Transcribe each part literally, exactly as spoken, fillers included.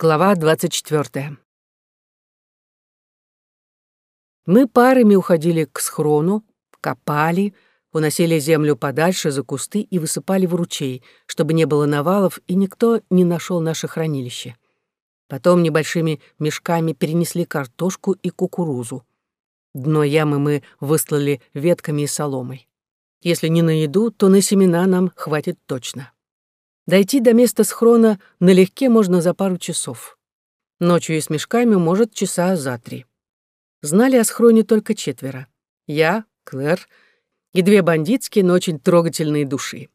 Глава двадцать четвёртая. Мы парами уходили к схрону, копали, уносили землю подальше за кусты и высыпали в ручей, чтобы не было навалов и никто не нашел наше хранилище. Потом небольшими мешками перенесли картошку и кукурузу. Дно ямы мы выслали ветками и соломой. Если не на еду, то на семена нам хватит точно. Дойти до места схрона налегке можно за пару часов. Ночью и с мешками, может, часа за три. Знали о схроне только четверо. Я, Клэр и две бандитские, но очень трогательные души.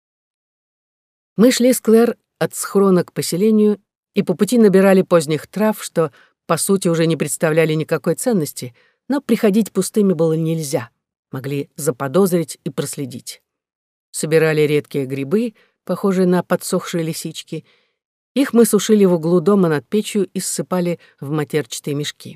Мы шли с Клэр от схрона к поселению и по пути набирали поздних трав, что, по сути, уже не представляли никакой ценности, но приходить пустыми было нельзя. Могли заподозрить и проследить. Собирали редкие грибы, похожие на подсохшие лисички. Их мы сушили в углу дома над печью и ссыпали в матерчатые мешки.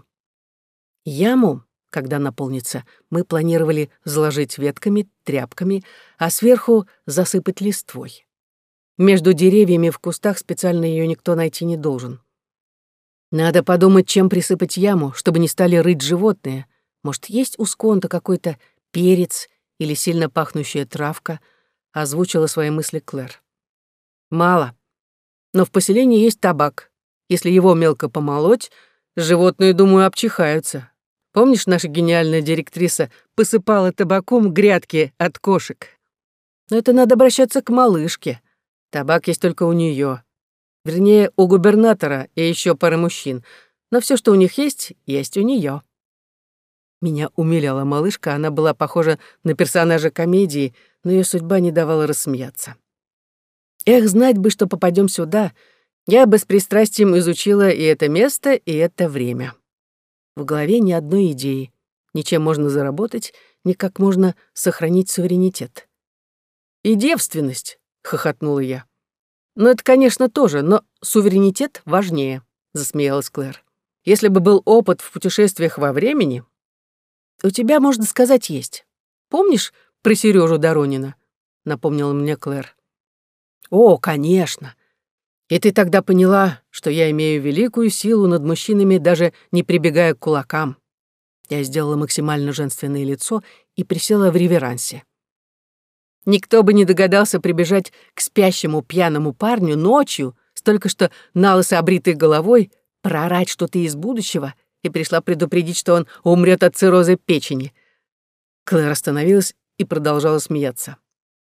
Яму, когда наполнится, мы планировали заложить ветками, тряпками, а сверху засыпать листвой. Между деревьями в кустах специально ее никто найти не должен. Надо подумать, чем присыпать яму, чтобы не стали рыть животные. Может, есть у сконта какой-то перец или сильно пахнущая травка, озвучила свои мысли Клэр. Мало. Но в поселении есть табак. Если его мелко помолоть, животные, думаю, обчихаются. Помнишь, наша гениальная директриса посыпала табаком грядки от кошек? Но это надо обращаться к малышке. Табак есть только у нее. Вернее, у губернатора и еще пары мужчин. Но все, что у них есть, есть у нее. Меня умиляла малышка, она была похожа на персонажа комедии, но ее судьба не давала рассмеяться. Эх, знать бы, что попадем сюда, я бы с пристрастием изучила и это место, и это время. В голове ни одной идеи, ни чем можно заработать, ни как можно сохранить суверенитет. «И девственность», — хохотнула я. «Ну, это, конечно, тоже, но суверенитет важнее», — засмеялась Клэр. «Если бы был опыт в путешествиях во времени...» «У тебя, можно сказать, есть. Помнишь про Сережу Доронина?» — напомнила мне Клэр. «О, конечно. И ты тогда поняла, что я имею великую силу над мужчинами, даже не прибегая к кулакам». Я сделала максимально женственное лицо и присела в реверансе. Никто бы не догадался прибежать к спящему пьяному парню ночью, с только что налысо обритой головой, проорать что-то из будущего, и пришла предупредить, что он умрет от цирроза печени. Клэр остановилась и продолжала смеяться.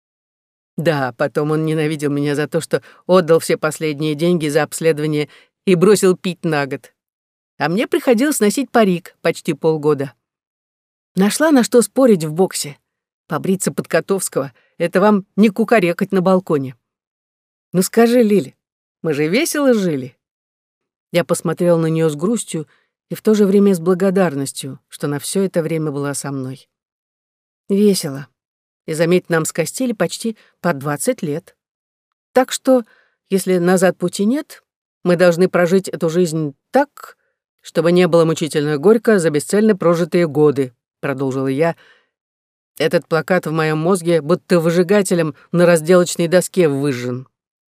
Да, потом он ненавидел меня за то, что отдал все последние деньги за обследование и бросил пить на год. А мне приходилось носить парик почти полгода. Нашла на что спорить в боксе. Побриться под Котовского — это вам не кукарекать на балконе. Ну скажи, Лили, мы же весело жили. Я посмотрела на нее с грустью и в то же время с благодарностью, что на все это время была со мной. Весело. И, заметь, нам скостили почти по двадцать лет. Так что, если назад пути нет, мы должны прожить эту жизнь так, чтобы не было мучительно горько за бесцельно прожитые годы, продолжила я. Этот плакат в моем мозге будто выжигателем на разделочной доске выжжен.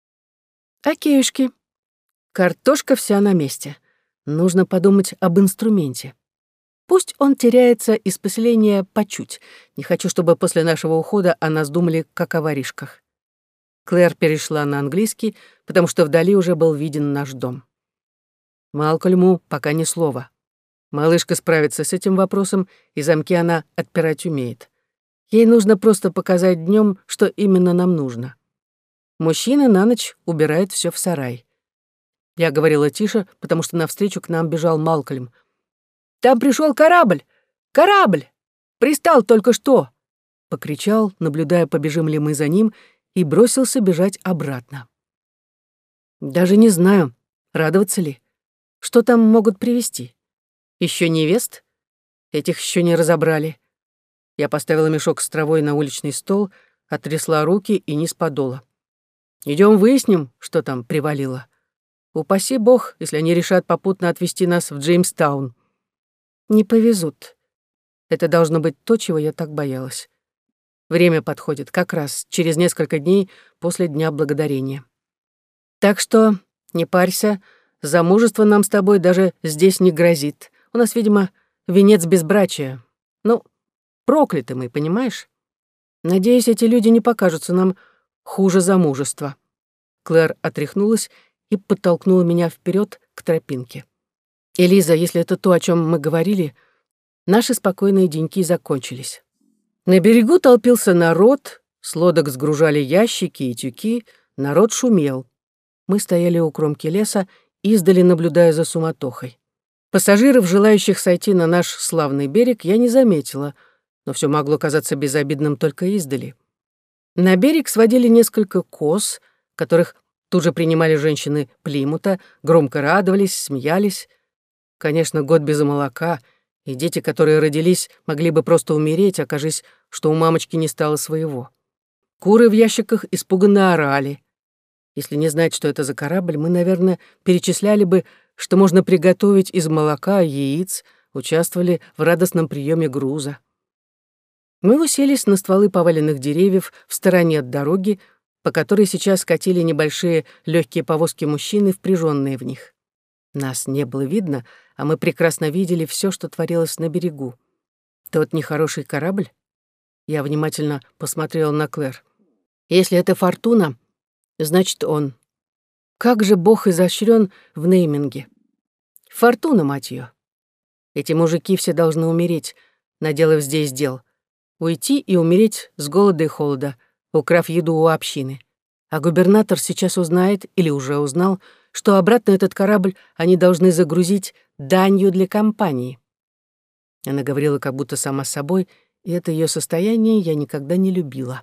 Окейшки. Картошка вся на месте. Нужно подумать об инструменте. Пусть он теряется из поселения по чуть. Не хочу, чтобы после нашего ухода о нас думали, как о воришках. Клэр перешла на английский, потому что вдали уже был виден наш дом. Малкольму пока ни слова. Малышка справится с этим вопросом, и замки она отпирать умеет. Ей нужно просто показать днем, что именно нам нужно. Мужчина на ночь убирает все в сарай. Я говорила тише, потому что навстречу к нам бежал Малкольм. «Там пришел корабль! Корабль! Пристал только что!» Покричал, наблюдая, побежим ли мы за ним, и бросился бежать обратно. Даже не знаю, радоваться ли. Что там могут привезти? Еще невест? Этих еще не разобрали. Я поставила мешок с травой на уличный стол, отрясла руки и низ подола. Идем выясним, что там привалило. Упаси бог, если они решат попутно отвезти нас в Джеймстаун. Не повезут. Это должно быть то, чего я так боялась. Время подходит, как раз через несколько дней после Дня Благодарения. Так что не парься, замужество нам с тобой даже здесь не грозит. У нас, видимо, венец безбрачия. Ну, прокляты мы, понимаешь? Надеюсь, эти люди не покажутся нам хуже замужества». Клэр отряхнулась и подтолкнула меня вперед к тропинке. «Элиза, если это то, о чем мы говорили, наши спокойные деньки закончились». На берегу толпился народ, с лодок сгружали ящики и тюки, народ шумел. Мы стояли у кромки леса, издали наблюдая за суматохой. Пассажиров, желающих сойти на наш славный берег, я не заметила, но все могло казаться безобидным только издали. На берег сводили несколько коз, которых тут же принимали женщины Плимута, громко радовались, смеялись. Конечно, год без молока, и дети, которые родились, могли бы просто умереть, окажись, что у мамочки не стало своего. Куры в ящиках испуганно орали. Если не знать, что это за корабль, мы, наверное, перечисляли бы, что можно приготовить из молока и яиц, участвовали в радостном приеме груза. Мы уселись на стволы поваленных деревьев в стороне от дороги, по которой сейчас катили небольшие легкие повозки мужчины, впряженные в них. Нас не было видно, а мы прекрасно видели все, что творилось на берегу. Тот нехороший корабль? Я внимательно посмотрела на Клэр. Если это Фортуна, значит, он. Как же Бог изощрен в нейминге. Фортуна, мать ее. Эти мужики все должны умереть, наделав здесь дел. Уйти и умереть с голода и холода, украв еду у общины. А губернатор сейчас узнает, или уже узнал, что обратно этот корабль они должны загрузить данью для компании. Она говорила как будто сама собой, и это ее состояние я никогда не любила.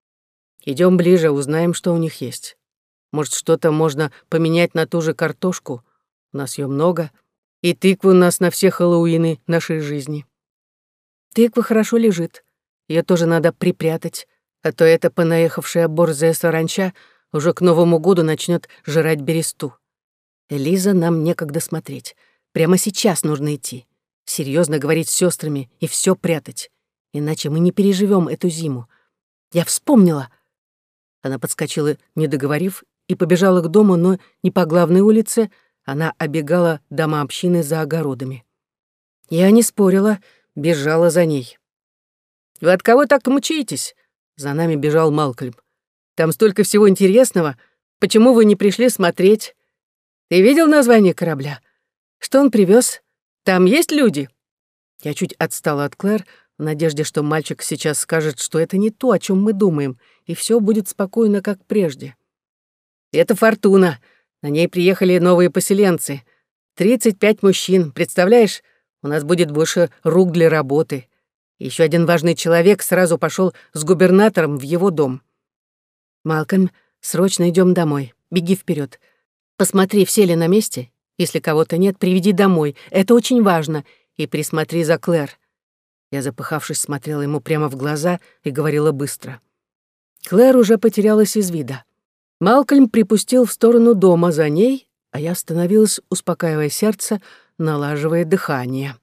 Идем ближе, узнаем, что у них есть. Может, что-то можно поменять на ту же картошку. У нас ее много. И тыквы у нас на все Хэллоуины нашей жизни. Тыква хорошо лежит. Ее тоже надо припрятать, а то эта понаехавшая борзая саранча уже к Новому году начнет жрать бересту. Элиза, нам некогда смотреть. Прямо сейчас нужно идти. Серьезно говорить с сестрами и все прятать. Иначе мы не переживем эту зиму. Я вспомнила. Она подскочила, не договорив, и побежала к дому, но не по главной улице, она обегала дома общины за огородами. Я не спорила, бежала за ней. «Вы от кого так мчитесь?» За нами бежал Малкольм. «Там столько всего интересного. Почему вы не пришли смотреть? Ты видел название корабля? Что он привез? Там есть люди?» Я чуть отстала от Клэр, в надежде, что мальчик сейчас скажет, что это не то, о чем мы думаем, и все будет спокойно, как прежде. «Это Фортуна. На ней приехали новые поселенцы. Тридцать пять мужчин. Представляешь, у нас будет больше рук для работы. Еще один важный человек сразу пошел с губернатором в его дом. Малкольм, срочно идем домой. Беги вперед. Посмотри, все ли на месте. Если кого-то нет, приведи домой. Это очень важно. И присмотри за Клэр». Я, запыхавшись, смотрела ему прямо в глаза и говорила быстро. Клэр уже потерялась из вида. Малкольм припустил в сторону дома за ней, а я остановилась, успокаивая сердце, налаживая дыхание.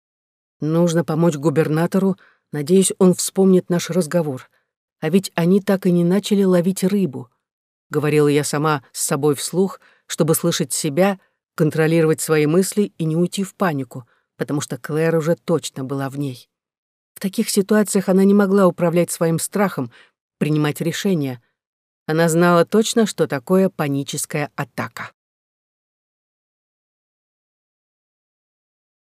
Нужно помочь губернатору, надеюсь, он вспомнит наш разговор. А ведь они так и не начали ловить рыбу. Говорила я сама с собой вслух, чтобы слышать себя, контролировать свои мысли и не уйти в панику, потому что Клэр уже точно была в ней. В таких ситуациях она не могла управлять своим страхом, принимать решения. Она знала точно, что такое паническая атака.